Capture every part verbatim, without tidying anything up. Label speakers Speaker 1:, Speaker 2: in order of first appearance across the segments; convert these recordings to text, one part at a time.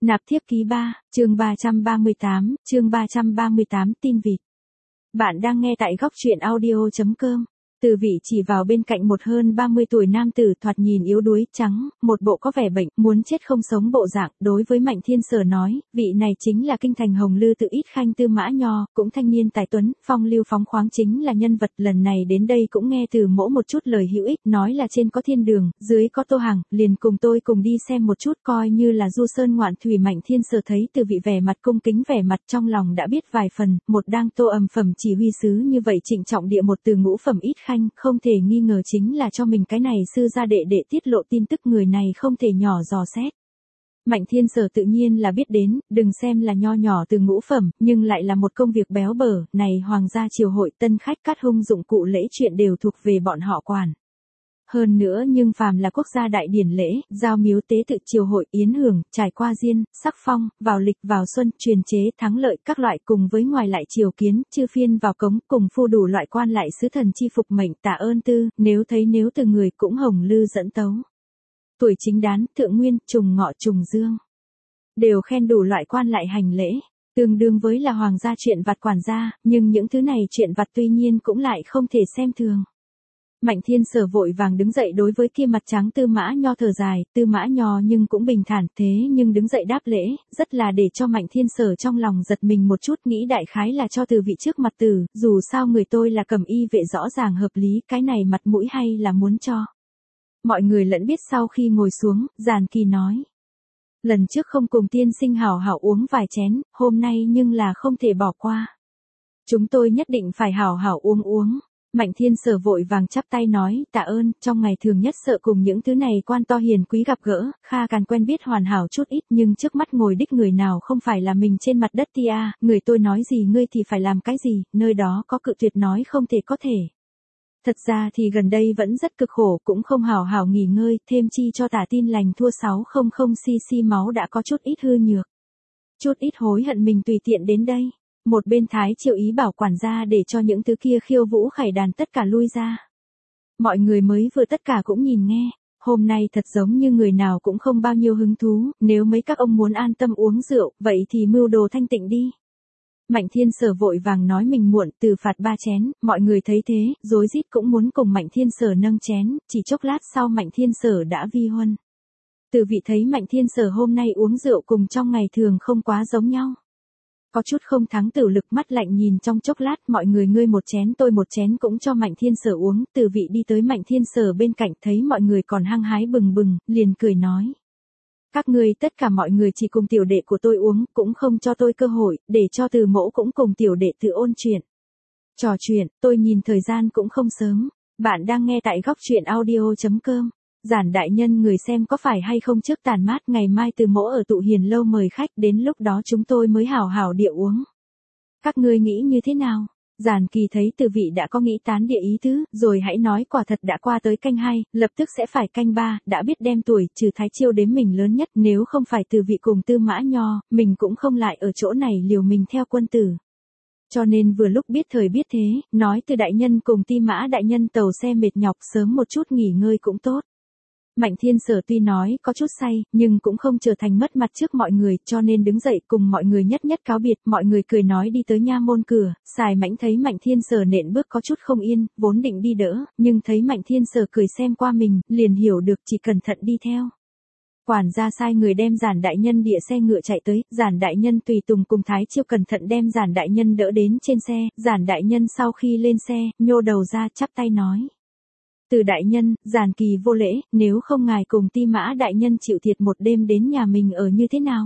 Speaker 1: Nạp thiếp ký ba, chương ba trăm ba mươi tám, chương ba trăm ba mươi tám tin vịt. Bạn đang nghe tại góc truyện audio chấm com. Từ vị chỉ vào bên cạnh một hơn ba mươi tuổi nam tử thoạt nhìn yếu đuối, trắng, một bộ có vẻ bệnh, muốn chết không sống bộ dạng, đối với Mạnh Thiên Sở nói, vị này chính là kinh thành Hồng Lư Tự Ít Khanh Tư Mã Nho, cũng thanh niên tài tuấn, phong lưu phóng khoáng chính là nhân vật lần này đến đây cũng nghe từ mỗ một chút lời hữu ích, nói là trên có thiên đường, dưới có Tô Hằng, liền cùng tôi cùng đi xem một chút coi như là du sơn ngoạn thủy. Mạnh Thiên Sở thấy từ vị vẻ mặt cung kính vẻ mặt trong lòng đã biết vài phần, một đang tô ầm phẩm chỉ huy sứ như vậy trịnh trọng địa một từ ngũ phẩm Ít Khanh, không thể nghi ngờ chính là cho mình cái này sư gia đệ đệ tiết lộ tin tức, người này không thể nhỏ dò xét. Mạnh Thiên Sở tự nhiên là biết đến, đừng xem là nho nhỏ từ ngũ phẩm, nhưng lại là một công việc béo bở, này hoàng gia triều hội tân khách cát hung dụng cụ lễ chuyện đều thuộc về bọn họ quản. Hơn nữa nhưng phàm là quốc gia đại điển lễ, giao miếu tế tự triều hội yến hưởng, trải qua diên, sắc phong, vào lịch vào xuân, truyền chế, thắng lợi các loại cùng với ngoài lại triều kiến, chư phiên vào cống, cùng phu đủ loại quan lại sứ thần chi phục mệnh tạ ơn tư, nếu thấy nếu từ người cũng Hồng Lư dẫn tấu. Tuổi chính đán, thượng nguyên, trùng ngọ trùng dương. Đều khen đủ loại quan lại hành lễ, tương đương với là hoàng gia chuyện vặt quản gia, nhưng những thứ này chuyện vặt tuy nhiên cũng lại không thể xem thường. Mạnh Thiên Sở vội vàng đứng dậy đối với kia mặt trắng Tư Mã Nho thở dài, Tư Mã Nho nhưng cũng bình thản thế nhưng đứng dậy đáp lễ, rất là để cho Mạnh Thiên Sở trong lòng giật mình một chút, nghĩ đại khái là cho từ vị trước mặt tử, dù sao người tôi là cầm y vệ rõ ràng hợp lý, cái này mặt mũi hay là muốn cho. Mọi người lẫn biết sau khi ngồi xuống, Giản Kỳ nói. Lần trước không cùng tiên sinh hảo hảo uống vài chén, hôm nay nhưng là không thể bỏ qua. Chúng tôi nhất định phải hảo hảo uống uống. Mạnh Thiên Sở vội vàng chắp tay nói, tạ ơn, trong ngày thường nhất sợ cùng những thứ này quan to hiền quý gặp gỡ, kha càn quen biết hoàn hảo chút ít, nhưng trước mắt ngồi đích người nào không phải là mình trên mặt đất tia, người tôi nói gì ngươi thì phải làm cái gì, nơi đó có cự tuyệt nói không thể có thể. Thật ra thì gần đây vẫn rất cực khổ, cũng không hảo hảo nghỉ ngơi, thêm chi cho tả tin lành thua sáu trăm xê-xê máu đã có chút ít hư nhược. Chút ít hối hận mình tùy tiện đến đây. Một bên Thái Triệu ý bảo quản gia để cho những thứ kia khiêu vũ khải đàn tất cả lui ra. Mọi người mới vừa tất cả cũng nhìn nghe, hôm nay thật giống như người nào cũng không bao nhiêu hứng thú, nếu mấy các ông muốn an tâm uống rượu, vậy thì mưu đồ thanh tịnh đi. Mạnh Thiên Sở vội vàng nói mình muộn, từ phạt ba chén, mọi người thấy thế, rối rít cũng muốn cùng Mạnh Thiên Sở nâng chén, chỉ chốc lát sau Mạnh Thiên Sở đã vi huân. Từ vị thấy Mạnh Thiên Sở hôm nay uống rượu cùng trong ngày thường không quá giống nhau. Có chút không thắng tử lực, mắt lạnh nhìn trong chốc lát, mọi người ngươi một chén tôi một chén cũng cho Mạnh Thiên Sở uống, từ vị đi tới Mạnh Thiên Sở bên cạnh thấy mọi người còn hăng hái bừng bừng, liền cười nói. Các ngươi tất cả mọi người chỉ cùng tiểu đệ của tôi uống, cũng không cho tôi cơ hội, để cho từ mẫu cũng cùng tiểu đệ tự ôn chuyện. Trò chuyện, tôi nhìn thời gian cũng không sớm, bạn đang nghe tại góc truyện audio chấm com. Giản đại nhân người xem có phải hay không trước tàn mát, ngày mai từ mẫu ở tụ hiền lâu mời khách, đến lúc đó chúng tôi mới hảo hảo địa uống. Các ngươi nghĩ như thế nào? Giản Kỳ thấy từ vị đã có nghĩ tán địa ý tứ, rồi hãy nói quả thật đã qua tới canh hai, lập tức sẽ phải canh ba, đã biết đem tuổi, trừ Thái Chiêu đếm mình lớn nhất, nếu không phải từ vị cùng Tư Mã Nho, mình cũng không lại ở chỗ này liều mình theo quân tử. Cho nên vừa lúc biết thời biết thế, nói từ đại nhân cùng Ti Mã đại nhân tàu xe mệt nhọc sớm một chút nghỉ ngơi cũng tốt. Mạnh Thiên Sở tuy nói có chút say, nhưng cũng không trở thành mất mặt trước mọi người, cho nên đứng dậy cùng mọi người nhất nhất cáo biệt, mọi người cười nói đi tới nha môn cửa, Sài Mãnh thấy Mạnh Thiên Sở nện bước có chút không yên, vốn định đi đỡ, nhưng thấy Mạnh Thiên Sở cười xem qua mình, liền hiểu được chỉ cẩn thận đi theo. Quản gia sai người đem Giản đại nhân địa xe ngựa chạy tới, Giản đại nhân tùy tùng cùng Thái Chiêu cẩn thận đem Giản đại nhân đỡ đến trên xe, Giản đại nhân sau khi lên xe, nhô đầu ra chắp tay nói. Từ đại nhân, Giản Kỳ vô lễ, nếu không ngài cùng Ti Mã đại nhân chịu thiệt một đêm đến nhà mình ở như thế nào?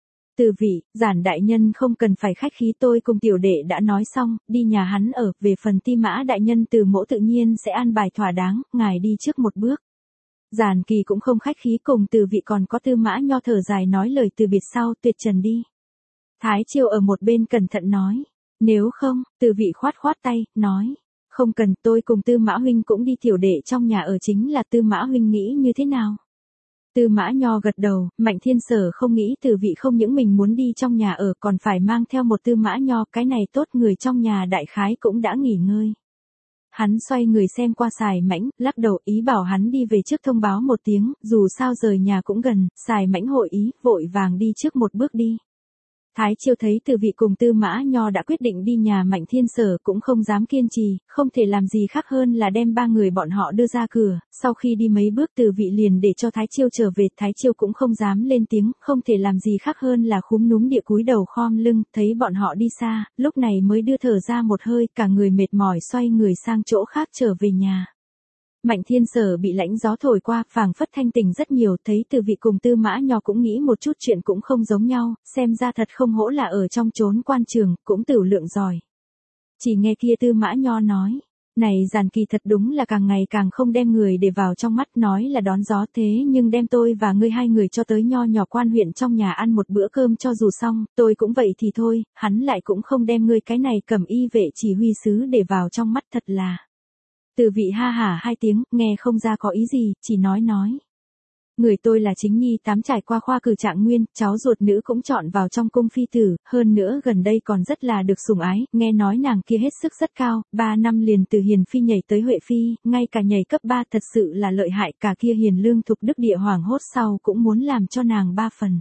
Speaker 1: Từ vị, Giản đại nhân không cần phải khách khí, tôi cùng tiểu đệ đã nói xong, đi nhà hắn ở, về phần Ti Mã đại nhân từ mẫu tự nhiên sẽ an bài thỏa đáng, ngài đi trước một bước. Giản Kỳ cũng không khách khí cùng từ vị còn có Tư Mã Nho thở dài nói lời từ biệt sau, tuyệt trần đi. Thái Chiêu ở một bên cẩn thận nói, nếu không, từ vị khoát khoát tay, nói. Không cần, tôi cùng Tư Mã huynh cũng đi, tiểu đệ trong nhà ở chính là Tư Mã huynh nghĩ như thế nào? Tư Mã Nho gật đầu, Mạnh Thiên Sở không nghĩ từ vị không những mình muốn đi trong nhà ở còn phải mang theo một Tư Mã Nho, cái này tốt, người trong nhà đại khái cũng đã nghỉ ngơi. Hắn xoay người xem qua Sài Mãnh, lắc đầu ý bảo hắn đi về trước thông báo một tiếng, dù sao rời nhà cũng gần. Sài Mãnh hội ý, vội vàng đi trước một bước đi. Thái Chiêu thấy Từ Vị cùng Tư Mã Nho đã quyết định đi nhà Mạnh Thiên Sở cũng không dám kiên trì, không thể làm gì khác hơn là đem ba người bọn họ đưa ra cửa. Sau khi đi mấy bước Từ Vị liền để cho Thái Chiêu trở về, Thái Chiêu cũng không dám lên tiếng, không thể làm gì khác hơn là khúm núm địa cúi đầu khom lưng, thấy bọn họ đi xa, lúc này mới đưa thở ra một hơi, cả người mệt mỏi xoay người sang chỗ khác trở về nhà. Mạnh Thiên Sở bị lãnh gió thổi qua, phảng phất thanh tỉnh rất nhiều, thấy Từ Vị cùng Tư Mã Nho cũng nghĩ một chút chuyện cũng không giống nhau, xem ra thật không hổ là ở trong chốn quan trường, cũng tửu lượng giỏi. Chỉ nghe kia Tư Mã Nho nói, này Giản Kỳ thật đúng là càng ngày càng không đem người để vào trong mắt, nói là đón gió thế nhưng đem tôi và ngươi hai người cho tới nho nhỏ quan huyện trong nhà ăn một bữa cơm cho dù xong, tôi cũng vậy thì thôi, hắn lại cũng không đem ngươi cái này cầm y vệ chỉ huy sứ để vào trong mắt, thật là. Từ Vị ha hả hai tiếng, nghe không ra có ý gì, chỉ nói nói. Người tôi là Chính Nhi tám trải qua khoa cử trạng nguyên, cháu ruột nữ cũng chọn vào trong cung phi tử, hơn nữa gần đây còn rất là được sủng ái, nghe nói nàng kia hết sức rất cao, ba năm liền từ hiền phi nhảy tới huệ phi, ngay cả nhảy cấp ba thật sự là lợi hại, cả kia hiền lương thục đức địa hoàng hốt sau cũng muốn làm cho nàng ba phần.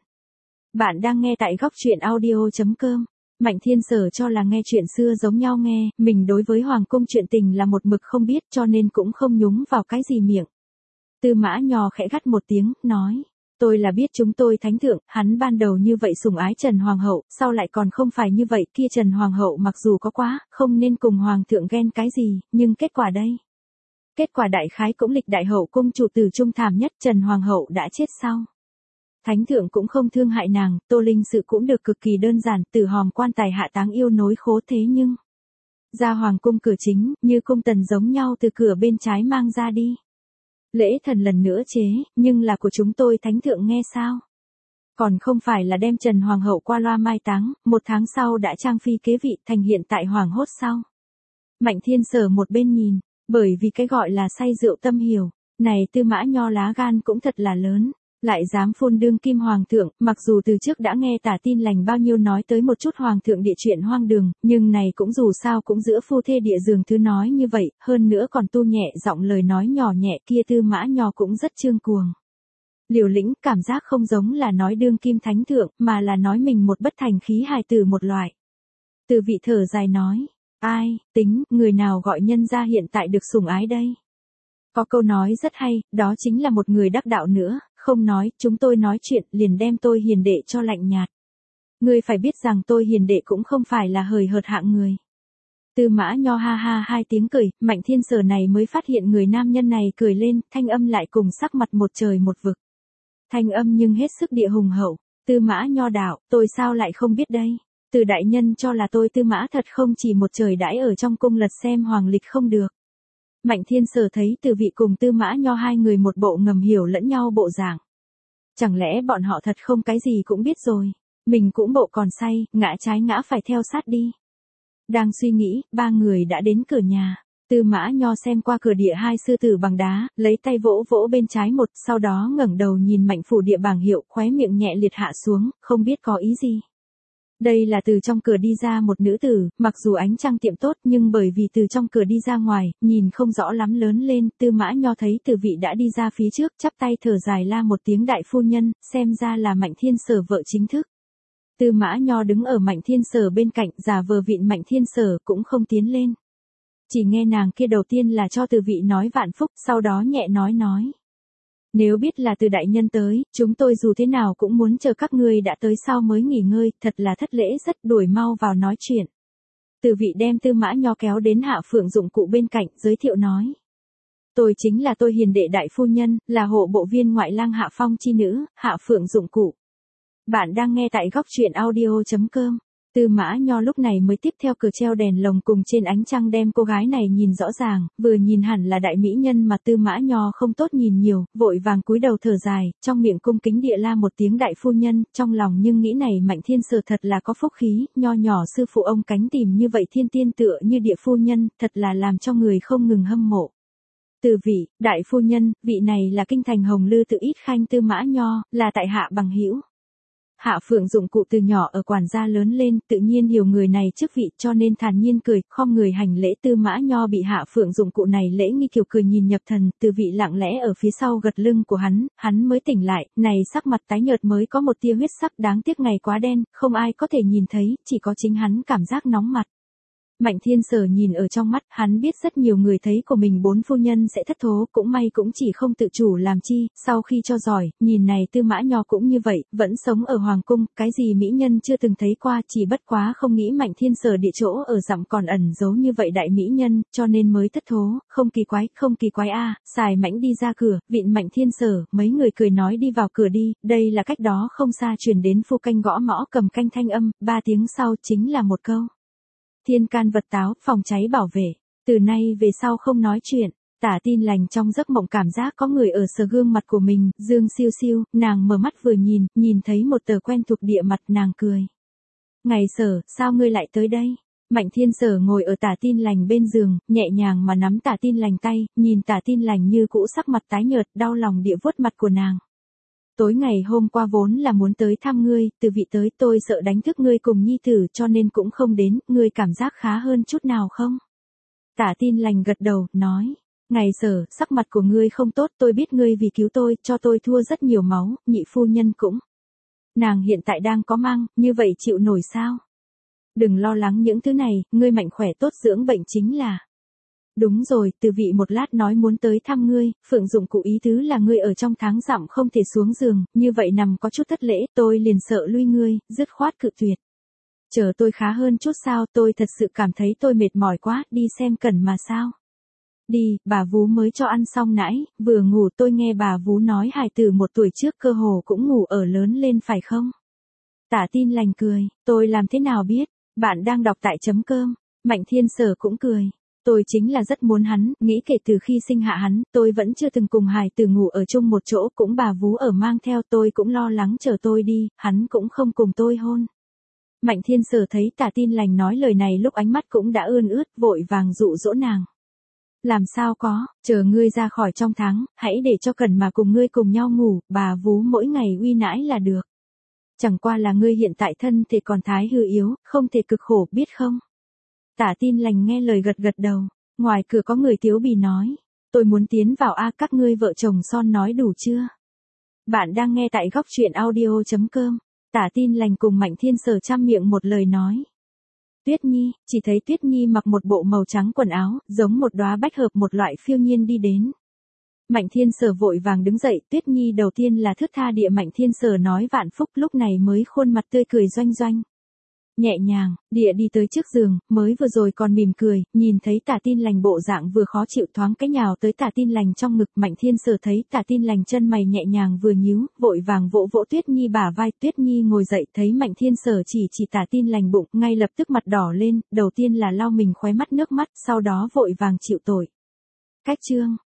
Speaker 1: Bạn đang nghe tại góc truyện audio chấm com. Mạnh Thiên Sở cho là nghe chuyện xưa giống nhau nghe, mình đối với hoàng cung chuyện tình là một mực không biết cho nên cũng không nhúng vào cái gì miệng. Tư Mã Nho khẽ gắt một tiếng, nói, tôi là biết chúng tôi thánh thượng, hắn ban đầu như vậy sủng ái Trần Hoàng hậu, sau lại còn không phải như vậy, kia Trần Hoàng hậu mặc dù có quá, không nên cùng Hoàng thượng ghen cái gì, nhưng kết quả đây. Kết quả đại khái cũng lịch đại hậu cung chủ tử trung thảm nhất, Trần Hoàng hậu đã chết sau. Thánh thượng cũng không thương hại nàng, Tô Linh sự cũng được cực kỳ đơn giản, từ hòm quan tài hạ táng yêu nối khố thế nhưng. Ra hoàng cung cửa chính, như cung tần giống nhau từ cửa bên trái mang ra đi. Lễ thần lần nữa chế, nhưng là của chúng tôi thánh thượng nghe sao? Còn không phải là đem Trần Hoàng hậu qua loa mai táng, một tháng sau đã trang phi kế vị thành hiện tại hoàng hốt sau. Mạnh Thiên Sở một bên nhìn, bởi vì cái gọi là say rượu tâm hiểu, này Tư Mã Nho lá gan cũng thật là lớn. Lại dám phun đương kim hoàng thượng, mặc dù từ trước đã nghe tả tin lành bao nhiêu nói tới một chút hoàng thượng địa chuyện hoang đường, nhưng này cũng dù sao cũng giữa phu thê địa giường thứ nói như vậy, hơn nữa còn tu nhẹ giọng lời nói nhỏ nhẹ kia Tư Mã Nho cũng rất trương cuồng. Liều lĩnh, cảm giác không giống là nói đương kim thánh thượng, mà là nói mình một bất thành khí hài tử một loại. Từ Vị thở dài nói, ai, tính, người nào gọi nhân gia hiện tại được sủng ái đây? Có câu nói rất hay, đó chính là một người đắc đạo nữa, không nói, chúng tôi nói chuyện, liền đem tôi hiền đệ cho lạnh nhạt. Ngươi phải biết rằng tôi hiền đệ cũng không phải là hời hợt hạng người. Tư Mã Nho ha ha hai tiếng cười, Mạnh Thiên Sở này mới phát hiện người nam nhân này cười lên, thanh âm lại cùng sắc mặt một trời một vực. Thanh âm nhưng hết sức địa hùng hậu, Tư Mã Nho đạo, tôi sao lại không biết đây? Từ đại nhân cho là tôi Tư Mã thật không chỉ một trời đãi ở trong cung lật xem hoàng lịch không được. Mạnh Thiên Sở thấy Từ Vị cùng Tư Mã Nho hai người một bộ ngầm hiểu lẫn nhau bộ dạng. Chẳng lẽ bọn họ thật không cái gì cũng biết rồi, mình cũng bộ còn say, ngã trái ngã phải theo sát đi. Đang suy nghĩ, ba người đã đến cửa nhà. Tư Mã Nho xem qua cửa địa hai sư tử bằng đá, lấy tay vỗ vỗ bên trái một, sau đó ngẩng đầu nhìn Mạnh phủ địa bảng hiệu, khóe miệng nhẹ liệt hạ xuống, không biết có ý gì. Đây là từ trong cửa đi ra một nữ tử, mặc dù ánh trăng tiệm tốt nhưng bởi vì từ trong cửa đi ra ngoài, nhìn không rõ lắm lớn lên, Tư Mã Nho thấy Từ Vị đã đi ra phía trước, chắp tay thở dài la một tiếng đại phu nhân, xem ra là Mạnh Thiên Sở vợ chính thức. Tư Mã Nho đứng ở Mạnh Thiên Sở bên cạnh, giả vờ vịn Mạnh Thiên Sở cũng không tiến lên. Chỉ nghe nàng kia đầu tiên là cho Từ Vị nói vạn phúc, sau đó nhẹ nói nói. Nếu biết là từ đại nhân tới, chúng tôi dù thế nào cũng muốn chờ các ngươi đã tới sau mới nghỉ ngơi, thật là thất lễ rất, đuổi mau vào nói chuyện. Từ Vị đem Tư Mã Nho kéo đến Hạ Phượng dụng cụ bên cạnh, giới thiệu nói. Tôi chính là tôi hiền đệ đại phu nhân, là hộ bộ viên ngoại lang Hạ Phong chi nữ, Hạ Phượng dụng cụ. Bạn đang nghe tại góc truyện audio chấm com. Tư Mã Nho lúc này mới tiếp theo cửa treo đèn lồng cùng trên ánh trăng đem cô gái này nhìn rõ ràng, vừa nhìn hẳn là đại mỹ nhân mà Tư Mã Nho không tốt nhìn nhiều, vội vàng cúi đầu thở dài, trong miệng cung kính địa la một tiếng đại phu nhân, trong lòng nhưng nghĩ này Mạnh Thiên Sở thật là có phúc khí, nho nhỏ sư phụ ông cánh tìm như vậy thiên tiên tựa như địa phu nhân, thật là làm cho người không ngừng hâm mộ. Từ Vị, đại phu nhân, vị này là kinh thành Hồng Lư tự ít khanh Tư Mã Nho, là tại hạ bằng hữu. Hạ Phượng Dụng cụ từ nhỏ ở quản gia lớn lên, tự nhiên hiểu người này chức vị cho nên thản nhiên cười, khom người hành lễ. Tư Mã Nho bị Hạ Phượng Dụng cụ này lễ nghi kiểu cười nhìn nhập thần, Từ Vị lặng lẽ ở phía sau gật lưng của hắn, hắn mới tỉnh lại, này sắc mặt tái nhợt mới có một tia huyết sắc, đáng tiếc ngày quá đen, không ai có thể nhìn thấy, chỉ có chính hắn cảm giác nóng mặt. Mạnh Thiên Sở nhìn ở trong mắt, hắn biết rất nhiều người thấy của mình bốn phu nhân sẽ thất thố, cũng may cũng chỉ không tự chủ làm chi, sau khi cho giỏi, nhìn này Tư Mã Nho cũng như vậy, vẫn sống ở Hoàng Cung, cái gì mỹ nhân chưa từng thấy qua, chỉ bất quá không nghĩ Mạnh Thiên Sở địa chỗ ở dặm còn ẩn giấu như vậy đại mỹ nhân, cho nên mới thất thố, không kỳ quái, không kỳ quái a. Xài Mãnh đi ra cửa, vịn Mạnh Thiên Sở, mấy người cười nói đi vào cửa đi, đây là cách đó không xa truyền đến phu canh gõ mõ cầm canh thanh âm, ba tiếng sau chính là một câu. Thiên can vật táo, phòng cháy bảo vệ. Từ nay về sau không nói chuyện. Tả Tin Lành trong giấc mộng cảm giác có người ở sờ gương mặt của mình, Dương Siêu Siêu, nàng mở mắt vừa nhìn, nhìn thấy một tờ quen thuộc địa mặt, nàng cười. Ngày Sở, sao ngươi lại tới đây? Mạnh Thiên Sở ngồi ở Tả Tin Lành bên giường, nhẹ nhàng mà nắm Tả Tin Lành tay, nhìn Tả Tin Lành như cũ sắc mặt tái nhợt, đau lòng địa vuốt mặt của nàng. Tối ngày hôm qua vốn là muốn tới thăm ngươi, Từ Vị tới, tôi sợ đánh thức ngươi cùng nhi tử cho nên cũng không đến, ngươi cảm giác khá hơn chút nào không? Tả Tin Lành gật đầu, nói, ngày Sở, sắc mặt của ngươi không tốt, tôi biết ngươi vì cứu tôi, cho tôi thua rất nhiều máu, nhị phu nhân cũng. Nàng hiện tại đang có mang, như vậy chịu nổi sao? Đừng lo lắng những thứ này, ngươi mạnh khỏe tốt dưỡng bệnh chính là. Đúng rồi, Từ Vị một lát nói muốn tới thăm ngươi, Phượng Dụng cụ ý tứ là ngươi ở trong tháng dặm không thể xuống giường, như vậy nằm có chút thất lễ, tôi liền sợ lui ngươi, dứt khoát cự tuyệt. Chờ tôi khá hơn chút sao, tôi thật sự cảm thấy tôi mệt mỏi quá, đi xem Cẩn mà sao. Đi, bà Vú mới cho ăn xong nãy, vừa ngủ tôi nghe bà Vú nói hài tử một tuổi trước cơ hồ cũng ngủ ở lớn lên phải không? Tả Tin Lành cười, tôi làm thế nào biết, bạn đang đọc tại chấm cơm, Mạnh Thiên Sở cũng cười. Tôi chính là rất muốn hắn, nghĩ kể từ khi sinh hạ hắn, tôi vẫn chưa từng cùng hài tử ngủ ở chung một chỗ, cũng bà Vú ở mang theo, tôi cũng lo lắng chờ tôi đi, hắn cũng không cùng tôi hôn. Mạnh Thiên Sở thấy Tả Tin Lành nói lời này lúc ánh mắt cũng đã ươn ướt, vội vàng dụ dỗ nàng. Làm sao có, chờ ngươi ra khỏi trong tháng, hãy để cho Cẩn mà cùng ngươi cùng nhau ngủ, bà Vú mỗi ngày uy nãi là được. Chẳng qua là ngươi hiện tại thân thì còn thái hư yếu, không thể cực khổ, biết không? Tả Tin Lành nghe lời gật gật đầu, ngoài cửa có người tiếu bì nói, tôi muốn tiến vào a, các ngươi vợ chồng son nói đủ chưa? Bạn đang nghe tại góc truyện audio chấm com, Tả Tin Lành cùng Mạnh Thiên Sở trăm miệng một lời nói. Tuyết Nhi, chỉ thấy Tuyết Nhi mặc một bộ màu trắng quần áo, giống một đóa bách hợp một loại phiêu nhiên đi đến. Mạnh Thiên Sở vội vàng đứng dậy, Tuyết Nhi đầu tiên là thướt tha địa Mạnh Thiên Sở nói vạn phúc, lúc này mới khuôn mặt tươi cười doanh doanh. Nhẹ nhàng, địa đi tới trước giường, mới vừa rồi còn mỉm cười, nhìn thấy Tả Tin Lành bộ dạng vừa khó chịu thoáng cái nhào tới Tả Tin Lành trong ngực. Mạnh Thiên Sở thấy Tả Tin Lành chân mày nhẹ nhàng vừa nhíu, vội vàng vỗ vỗ Tuyết Nhi bả vai. Tuyết Nhi ngồi dậy thấy Mạnh Thiên Sở chỉ chỉ Tả Tin Lành bụng, ngay lập tức mặt đỏ lên, đầu tiên là lau mình khóe mắt nước mắt, sau đó vội vàng chịu tội. Cách chương